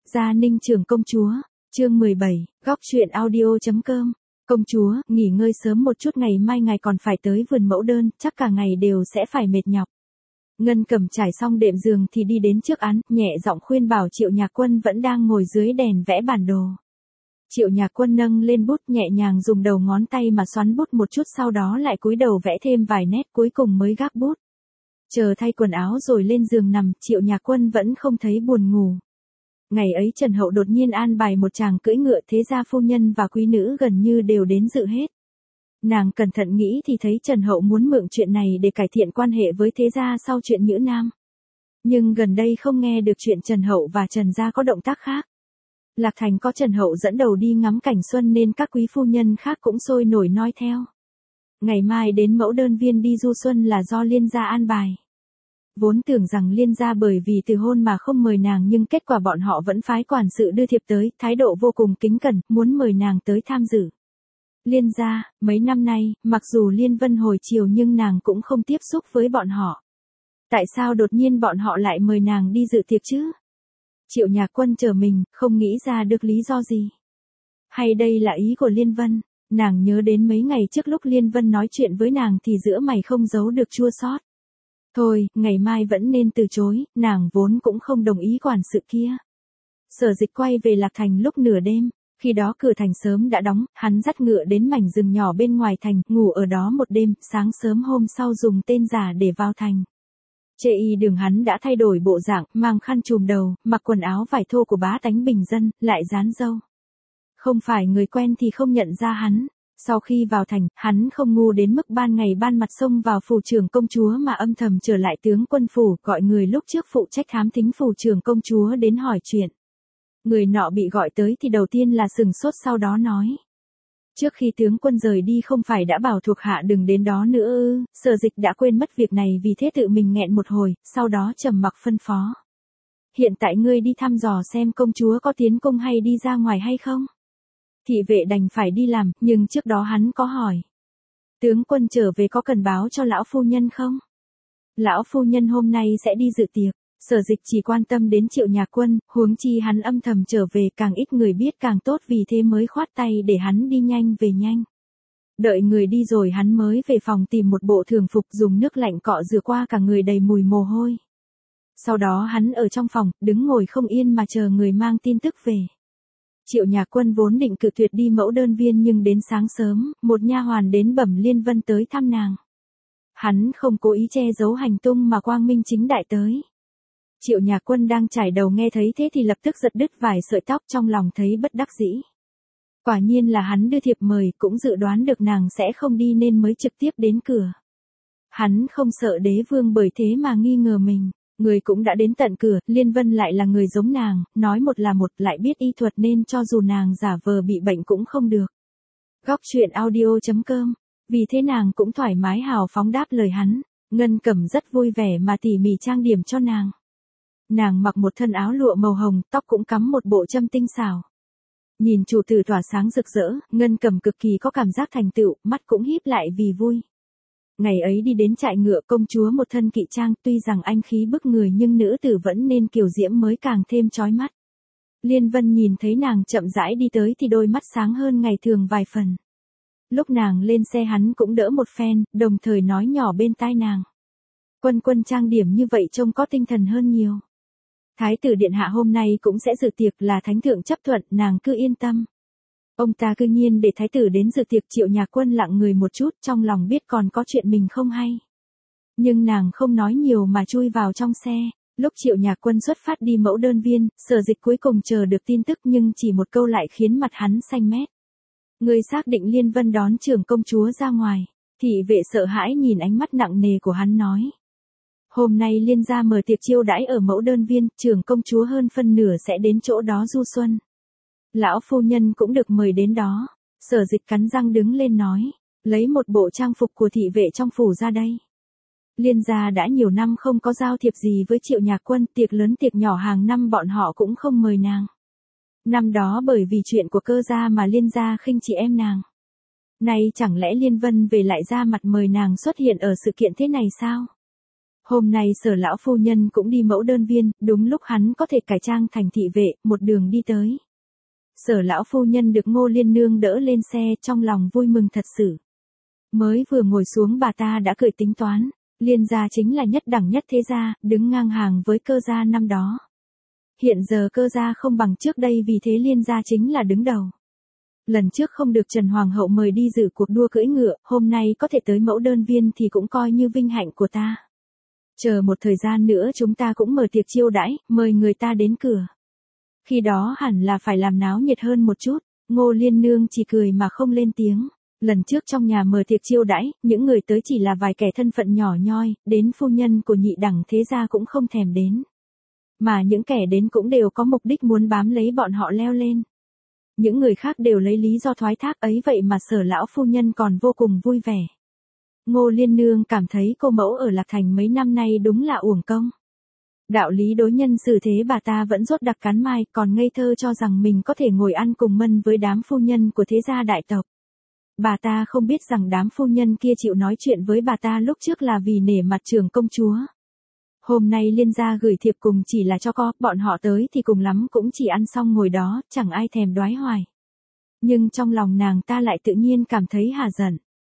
Gia Ninh Trường công chúa, chương 17, góc truyện audio.com. Công chúa, nghỉ ngơi sớm một chút, ngày mai ngài còn phải tới vườn mẫu đơn, chắc cả ngày đều sẽ phải mệt nhọc. Ngân Cẩm trải xong đệm giường thì đi đến trước án, nhẹ giọng khuyên bảo Triệu Nhạc Quân vẫn đang ngồi dưới đèn vẽ bản đồ. Triệu Nhạc Quân nâng lên bút, nhẹ nhàng dùng đầu ngón tay mà xoắn bút một chút, sau đó lại cúi đầu vẽ thêm vài nét, cuối cùng mới gác bút. Chờ thay quần áo rồi lên giường nằm, Triệu Nhạc Quân vẫn không thấy buồn ngủ. Ngày ấy Trần Hậu đột nhiên an bài một chàng cưỡi ngựa, thế gia phu nhân và quý nữ gần như đều đến dự hết. Nàng cẩn thận nghĩ thì thấy Trần Hậu muốn mượn chuyện này để cải thiện quan hệ với thế gia sau chuyện Nhữ Nam. Nhưng gần đây không nghe được chuyện Trần Hậu và Trần gia có động tác khác. Lạc Thành có Trần Hậu dẫn đầu đi ngắm cảnh xuân nên các quý phu nhân khác cũng sôi nổi noi theo. Ngày mai đến mẫu đơn viên đi du xuân là do Liên gia an bài. Vốn tưởng rằng Liên gia bởi vì từ hôn mà không mời nàng, nhưng kết quả bọn họ vẫn phái quản sự đưa thiệp tới, thái độ vô cùng kính cẩn, muốn mời nàng tới tham dự. Liên gia, mấy năm nay, mặc dù Liên Vân hồi chiều nhưng nàng cũng không tiếp xúc với bọn họ. Tại sao đột nhiên bọn họ lại mời nàng đi dự tiệc chứ? Triệu Nhạc Quân chờ mình, không nghĩ ra được lý do gì. Hay đây là ý của Liên Vân? Nàng nhớ đến mấy ngày trước lúc Liên Vân nói chuyện với nàng thì giữa mày không giấu được chua xót. Thôi, ngày mai vẫn nên từ chối, nàng vốn cũng không đồng ý quản sự kia. Sở Dịch quay về Lạc Thành lúc nửa đêm, khi đó cửa thành sớm đã đóng, hắn dắt ngựa đến mảnh rừng nhỏ bên ngoài thành, ngủ ở đó một đêm, sáng sớm hôm sau dùng tên giả để vào thành. Chê y đường hắn đã thay đổi bộ dạng, mang khăn trùm đầu, mặc quần áo vải thô của bá tánh bình dân, lại dán râu. Không phải người quen thì không nhận ra hắn. Sau khi vào thành, hắn không ngu đến mức ban ngày ban mặt xông vào phủ trưởng công chúa mà âm thầm trở lại tướng quân phủ, gọi người lúc trước phụ trách thám thính phủ trưởng công chúa đến hỏi chuyện. Người nọ bị gọi tới thì đầu tiên là sừng sốt, sau đó nói. Trước khi tướng quân rời đi không phải đã bảo thuộc hạ đừng đến đó nữa ư? Sở Dịch đã quên mất việc này, vì thế tự mình nghẹn một hồi, sau đó trầm mặc phân phó. Hiện tại ngươi đi thăm dò xem công chúa có tiến cung hay đi ra ngoài hay không? Thị vệ đành phải đi làm, nhưng trước đó hắn có hỏi. Tướng quân trở về có cần báo cho lão phu nhân không? Lão phu nhân hôm nay sẽ đi dự tiệc. Sở Dịch chỉ quan tâm đến Triệu Nhạc Quân, huống chi hắn âm thầm trở về, càng ít người biết càng tốt, vì thế mới khoát tay để hắn đi nhanh về nhanh. Đợi người đi rồi hắn mới về phòng tìm một bộ thường phục, dùng nước lạnh cọ rửa qua cả người đầy mùi mồ hôi. Sau đó hắn ở trong phòng, đứng ngồi không yên mà chờ người mang tin tức về. Triệu Nhạc Quân vốn định cự tuyệt đi mẫu đơn viên, nhưng đến sáng sớm, một nha hoàn đến bẩm Liên Vân tới thăm nàng. Hắn không cố ý che giấu hành tung mà quang minh chính đại tới. Triệu Nhạc Quân đang chải đầu nghe thấy thế thì lập tức giật đứt vài sợi tóc, trong lòng thấy bất đắc dĩ. Quả nhiên là hắn đưa thiệp mời, cũng dự đoán được nàng sẽ không đi nên mới trực tiếp đến cửa. Hắn không sợ đế vương bởi thế mà nghi ngờ mình. Người cũng đã đến tận cửa, Liên Vân lại là người giống nàng, nói một là một, lại biết y thuật nên cho dù nàng giả vờ bị bệnh cũng không được. Góc truyện audio.com. Vì thế nàng cũng thoải mái hào phóng đáp lời hắn. Ngân Cẩm rất vui vẻ mà tỉ mỉ trang điểm cho nàng. Nàng mặc một thân áo lụa màu hồng, tóc cũng cắm một bộ châm tinh xảo. Nhìn chủ tử tỏa sáng rực rỡ, Ngân Cẩm cực kỳ có cảm giác thành tựu, mắt cũng híp lại vì vui. Ngày ấy đi đến trại ngựa, công chúa một thân kỵ trang, tuy rằng anh khí bức người nhưng nữ tử vẫn nên kiều diễm mới càng thêm chói mắt. Liên Vân nhìn thấy nàng chậm rãi đi tới thì đôi mắt sáng hơn ngày thường vài phần. Lúc nàng lên xe hắn cũng đỡ một phen, đồng thời nói nhỏ bên tai nàng. Quân quân trang điểm như vậy trông có tinh thần hơn nhiều. Thái tử điện hạ hôm nay cũng sẽ dự tiệc, là thánh thượng chấp thuận, nàng cứ yên tâm. Ông ta cư nhiên để thái tử đến dự tiệc. Triệu Nhạc Quân lặng người một chút, trong lòng biết còn có chuyện mình không hay. Nhưng nàng không nói nhiều mà chui vào trong xe. Lúc Triệu Nhạc Quân xuất phát đi mẫu đơn viên, Sở Dịch cuối cùng chờ được tin tức, nhưng chỉ một câu lại khiến mặt hắn xanh mét. Người xác định Liên Vân đón trưởng công chúa ra ngoài. Thị vệ sợ hãi nhìn ánh mắt nặng nề của hắn nói. Hôm nay Liên gia mở tiệc chiêu đãi ở mẫu đơn viên, trưởng công chúa hơn phân nửa sẽ đến chỗ đó du xuân. Lão phu nhân cũng được mời đến đó. Sở Dịch cắn răng đứng lên nói. Lấy một bộ trang phục của thị vệ trong phủ ra đây. Liên gia đã nhiều năm không có giao thiệp gì với Triệu Nhạc Quân, tiệc lớn tiệc nhỏ hàng năm bọn họ cũng không mời nàng. Năm đó bởi vì chuyện của Cơ gia mà Liên gia khinh chị em nàng. Nay chẳng lẽ Liên Vân về lại ra mặt mời nàng xuất hiện ở sự kiện thế này sao? Hôm nay Sở lão phu nhân cũng đi mẫu đơn viên, đúng lúc hắn có thể cải trang thành thị vệ, một đường đi tới. Sở lão phu nhân được Ngô Liên Nương đỡ lên xe, trong lòng vui mừng thật sự. Mới vừa ngồi xuống bà ta đã cười tính toán, Liên gia chính là nhất đẳng nhất thế gia, đứng ngang hàng với Cơ gia năm đó. Hiện giờ Cơ gia không bằng trước đây, vì thế Liên gia chính là đứng đầu. Lần trước không được Trần Hoàng hậu mời đi dự cuộc đua cưỡi ngựa, hôm nay có thể tới mẫu đơn viên thì cũng coi như vinh hạnh của ta. Chờ một thời gian nữa chúng ta cũng mở tiệc chiêu đãi, mời người ta đến cửa. Khi đó hẳn là phải làm náo nhiệt hơn một chút. Ngô Liên Nương chỉ cười mà không lên tiếng. Lần trước trong nhà mở tiệc chiêu đãi, những người tới chỉ là vài kẻ thân phận nhỏ nhoi, đến phu nhân của nhị đẳng thế gia cũng không thèm đến. Mà những kẻ đến cũng đều có mục đích muốn bám lấy bọn họ leo lên. Những người khác đều lấy lý do thoái thác ấy, vậy mà Sở lão phu nhân còn vô cùng vui vẻ. Ngô Liên Nương cảm thấy cô mẫu ở Lạc Thành mấy năm nay đúng là uổng công. Đạo lý đối nhân xử thế bà ta vẫn rốt đặc cắn mai, còn ngây thơ cho rằng mình có thể ngồi ăn cùng mân với đám phu nhân của thế gia đại tộc. Bà ta không biết rằng đám phu nhân kia chịu nói chuyện với bà ta lúc trước là vì nể mặt trưởng công chúa. Hôm nay Liên gia gửi thiệp cùng chỉ là cho có, bọn họ tới thì cùng lắm cũng chỉ ăn xong ngồi đó, chẳng ai thèm đoái hoài. Nhưng trong lòng nàng ta lại tự nhiên cảm thấy hả giận.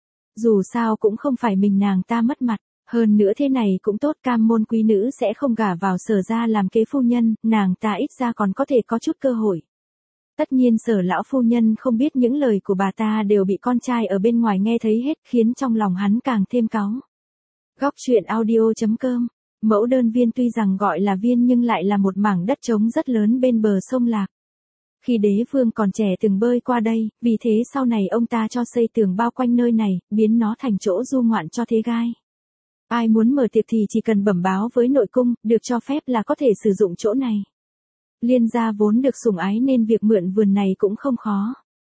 Dù sao cũng không phải mình nàng ta mất mặt, hơn nữa thế này cũng tốt, cam môn quý nữ sẽ không gả vào Sở gia làm kế phu nhân, nàng ta ít ra còn có thể có chút cơ hội. Tất nhiên Sở lão phu nhân không biết những lời của bà ta đều bị con trai ở bên ngoài nghe thấy hết, khiến trong lòng hắn càng thêm cáu. Góc truyện audio.com. Mẫu đơn viên tuy rằng gọi là viên nhưng lại là một mảng đất trống rất lớn bên bờ sông Lạc. Khi đế vương còn trẻ từng bơi qua đây, vì thế sau này ông ta cho xây tường bao quanh nơi này, biến nó thành chỗ du ngoạn cho thế gai. Ai muốn mở tiệc thì chỉ cần bẩm báo với nội cung, được cho phép là có thể sử dụng chỗ này. Liên gia vốn được sủng ái nên việc mượn vườn này cũng không khó.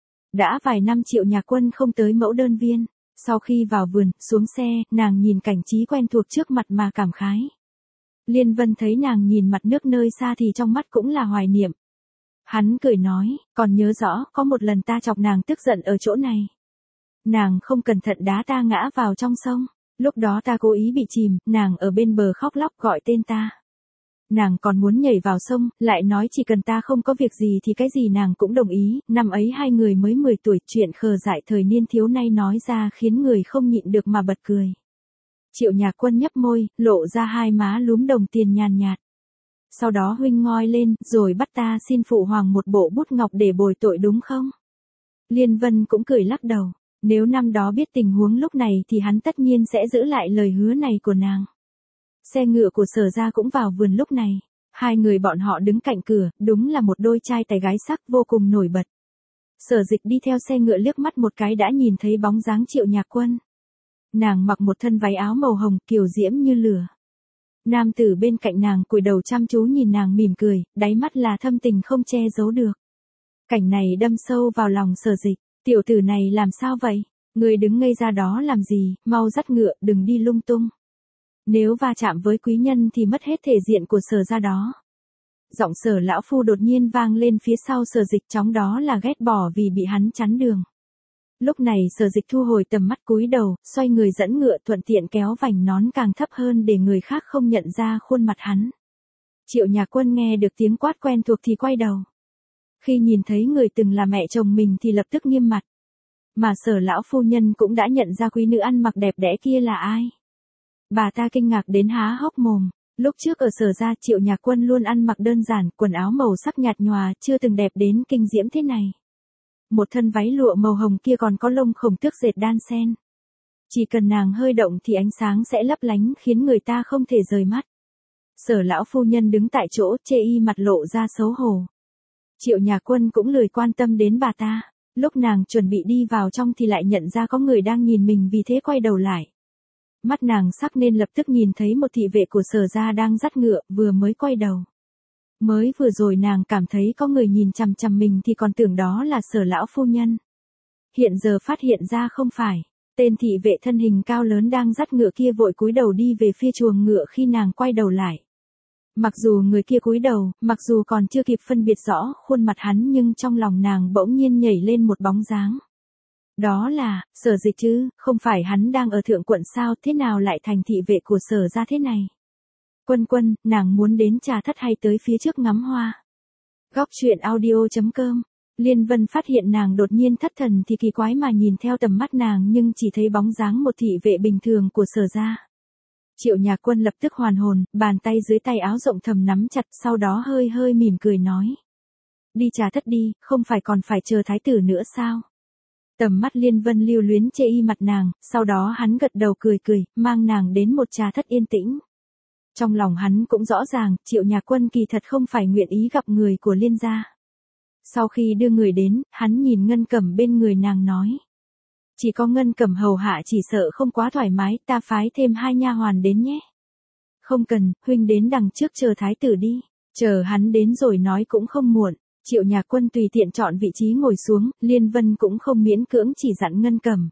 Đã vài năm Triệu Nhạc Quân không tới mẫu đơn viên. Sau khi vào vườn, xuống xe, nàng nhìn cảnh trí quen thuộc trước mặt mà cảm khái. Liên Vân thấy nàng nhìn mặt nước nơi xa thì trong mắt cũng là hoài niệm. Hắn cười nói, còn nhớ rõ, có một lần ta chọc nàng tức giận ở chỗ này. Nàng không cẩn thận đá ta ngã vào trong sông. Lúc đó ta cố ý bị chìm, nàng ở bên bờ khóc lóc gọi tên ta. Nàng còn muốn nhảy vào sông, lại nói chỉ cần ta không có việc gì thì cái gì nàng cũng đồng ý. Năm ấy hai người mới 10 tuổi, chuyện khờ dại thời niên thiếu nay nói ra khiến người không nhịn được mà bật cười. Triệu Nhạc Quân nhấp môi, lộ ra hai má lúm đồng tiền nhàn nhạt. Sau đó huynh ngoi lên, rồi bắt ta xin phụ hoàng một bộ bút ngọc để bồi tội đúng không? Liên Vân cũng cười lắc đầu. Nếu năm đó biết tình huống lúc này thì hắn tất nhiên sẽ giữ lại lời hứa này của nàng. Xe ngựa của Sở gia cũng vào vườn lúc này. Hai người bọn họ đứng cạnh cửa, đúng là một đôi trai tài gái sắc vô cùng nổi bật. Sở Dịch đi theo xe ngựa liếc mắt một cái đã nhìn thấy bóng dáng Triệu Nhạc Quân. Nàng mặc một thân váy áo màu hồng kiều diễm như lửa. Nam tử bên cạnh nàng cúi đầu chăm chú nhìn nàng mỉm cười, đáy mắt là thâm tình không che giấu được. Cảnh này đâm sâu vào lòng Sở Dịch. Tiểu tử này làm sao vậy? Người đứng ngây ra đó làm gì, mau dắt ngựa, đừng đi lung tung. Nếu va chạm với quý nhân thì mất hết thể diện của Sở gia đó. Giọng Sở lão phu đột nhiên vang lên phía sau Sở Dịch, chóng đó là ghét bỏ vì bị hắn chắn đường. Lúc này Sở Dịch thu hồi tầm mắt cúi đầu, xoay người dẫn ngựa, thuận tiện kéo vành nón càng thấp hơn để người khác không nhận ra khuôn mặt hắn. Triệu Nhạc Quân nghe được tiếng quát quen thuộc thì quay đầu. Khi nhìn thấy người từng là mẹ chồng mình thì lập tức nghiêm mặt. Mà Sở lão phu nhân cũng đã nhận ra quý nữ ăn mặc đẹp đẽ kia là ai. Bà ta kinh ngạc đến há hốc mồm. Lúc trước ở Sở gia Triệu Nhạc Quân luôn ăn mặc đơn giản, quần áo màu sắc nhạt nhòa, chưa từng đẹp đến kinh diễm thế này. Một thân váy lụa màu hồng kia còn có lông khổng tước dệt đan xen. Chỉ cần nàng hơi động thì ánh sáng sẽ lấp lánh khiến người ta không thể rời mắt. Sở lão phu nhân đứng tại chỗ chê y mặt lộ ra xấu hổ. Triệu Nhạc Quân cũng lười quan tâm đến bà ta. Lúc nàng chuẩn bị đi vào trong thì lại nhận ra có người đang nhìn mình, vì thế quay đầu lại. Mắt nàng sắc nên lập tức nhìn thấy một thị vệ của Sở gia đang dắt ngựa, vừa mới quay đầu. Mới vừa rồi nàng cảm thấy có người nhìn chằm chằm mình thì còn tưởng đó là Sở lão phu nhân. Hiện giờ phát hiện ra không phải. Tên thị vệ thân hình cao lớn đang dắt ngựa kia vội cúi đầu đi về phía chuồng ngựa khi nàng quay đầu lại. Mặc dù người kia cúi đầu, mặc dù còn chưa kịp phân biệt rõ khuôn mặt hắn nhưng trong lòng nàng bỗng nhiên nhảy lên một bóng dáng. Đó là, Sở Dịch chứ, không phải hắn đang ở thượng quận sao, thế nào lại thành thị vệ của Sở gia thế này? Quân Quân, nàng muốn đến Trà Thất hay tới phía trước ngắm hoa? Góc truyện audio.com. Liên Vân phát hiện nàng đột nhiên thất thần thì kỳ quái mà nhìn theo tầm mắt nàng nhưng chỉ thấy bóng dáng một thị vệ bình thường của Sở gia. Triệu Nhạc Quân lập tức hoàn hồn, bàn tay dưới tay áo rộng thầm nắm chặt, sau đó hơi hơi mỉm cười nói. Đi Trà Thất đi, không phải còn phải chờ thái tử nữa sao? Tầm mắt Liên Vân lưu luyến chê y mặt nàng, sau đó hắn gật đầu cười cười, mang nàng đến một Trà Thất yên tĩnh. Trong lòng hắn cũng rõ ràng, Triệu Nhạc Quân kỳ thật không phải nguyện ý gặp người của Liên gia. Sau khi đưa người đến, hắn nhìn Ngân Cẩm bên người nàng nói. Chỉ có Ngân Cẩm hầu hạ chỉ sợ không quá thoải mái, ta phái thêm 2 nha hoàn đến nhé. Không cần, huynh đến đằng trước chờ thái tử đi, chờ hắn đến rồi nói cũng không muộn. Triệu Nhạc Quân tùy tiện chọn vị trí ngồi xuống, Liên Vân cũng không miễn cưỡng chỉ dặn Ngân Cẩm.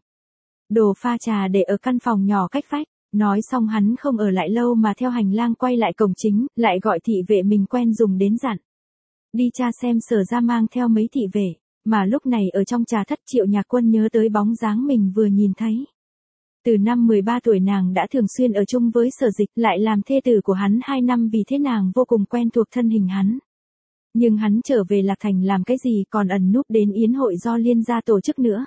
Đồ pha trà để ở căn phòng nhỏ cách vách. Nói xong hắn không ở lại lâu mà theo hành lang quay lại cổng chính, lại gọi thị vệ mình quen dùng đến dặn. Đi tra xem Sở gia mang theo mấy thị vệ, mà lúc này ở trong Trà Thất Triệu Nhạc Quân nhớ tới bóng dáng mình vừa nhìn thấy. Từ năm 13 tuổi nàng đã thường xuyên ở chung với Sở Dịch, lại làm thê tử của hắn 2 năm, vì thế nàng vô cùng quen thuộc thân hình hắn. Nhưng hắn trở về Lạc Thành làm cái gì, còn ẩn núp đến yến hội do Liên gia tổ chức nữa.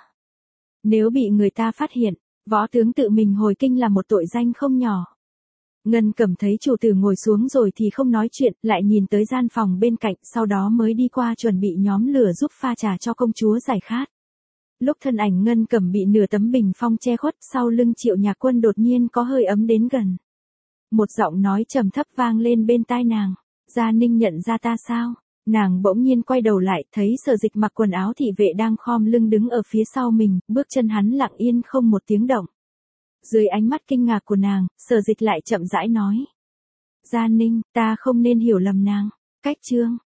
Nếu bị người ta phát hiện, võ tướng tự mình hồi kinh là một tội danh không nhỏ. Ngân Cẩm thấy chủ tử ngồi xuống rồi thì không nói chuyện, lại nhìn tới gian phòng bên cạnh, sau đó mới đi qua chuẩn bị nhóm lửa giúp pha trà cho công chúa giải khát. Lúc thân ảnh Ngân Cẩm bị nửa tấm bình phong che khuất, sau lưng Triệu Nhạc Quân đột nhiên có hơi ấm đến gần. Một giọng nói trầm thấp vang lên bên tai nàng. Gia Ninh nhận ra ta sao? Nàng bỗng nhiên quay đầu lại, thấy Sở Dịch mặc quần áo thị vệ đang khom lưng đứng ở phía sau mình, bước chân hắn lặng yên không một tiếng động. Dưới ánh mắt kinh ngạc của nàng, Sở Dịch lại chậm rãi nói. Gia Ninh, ta không nên hiểu lầm nàng. Cách chương.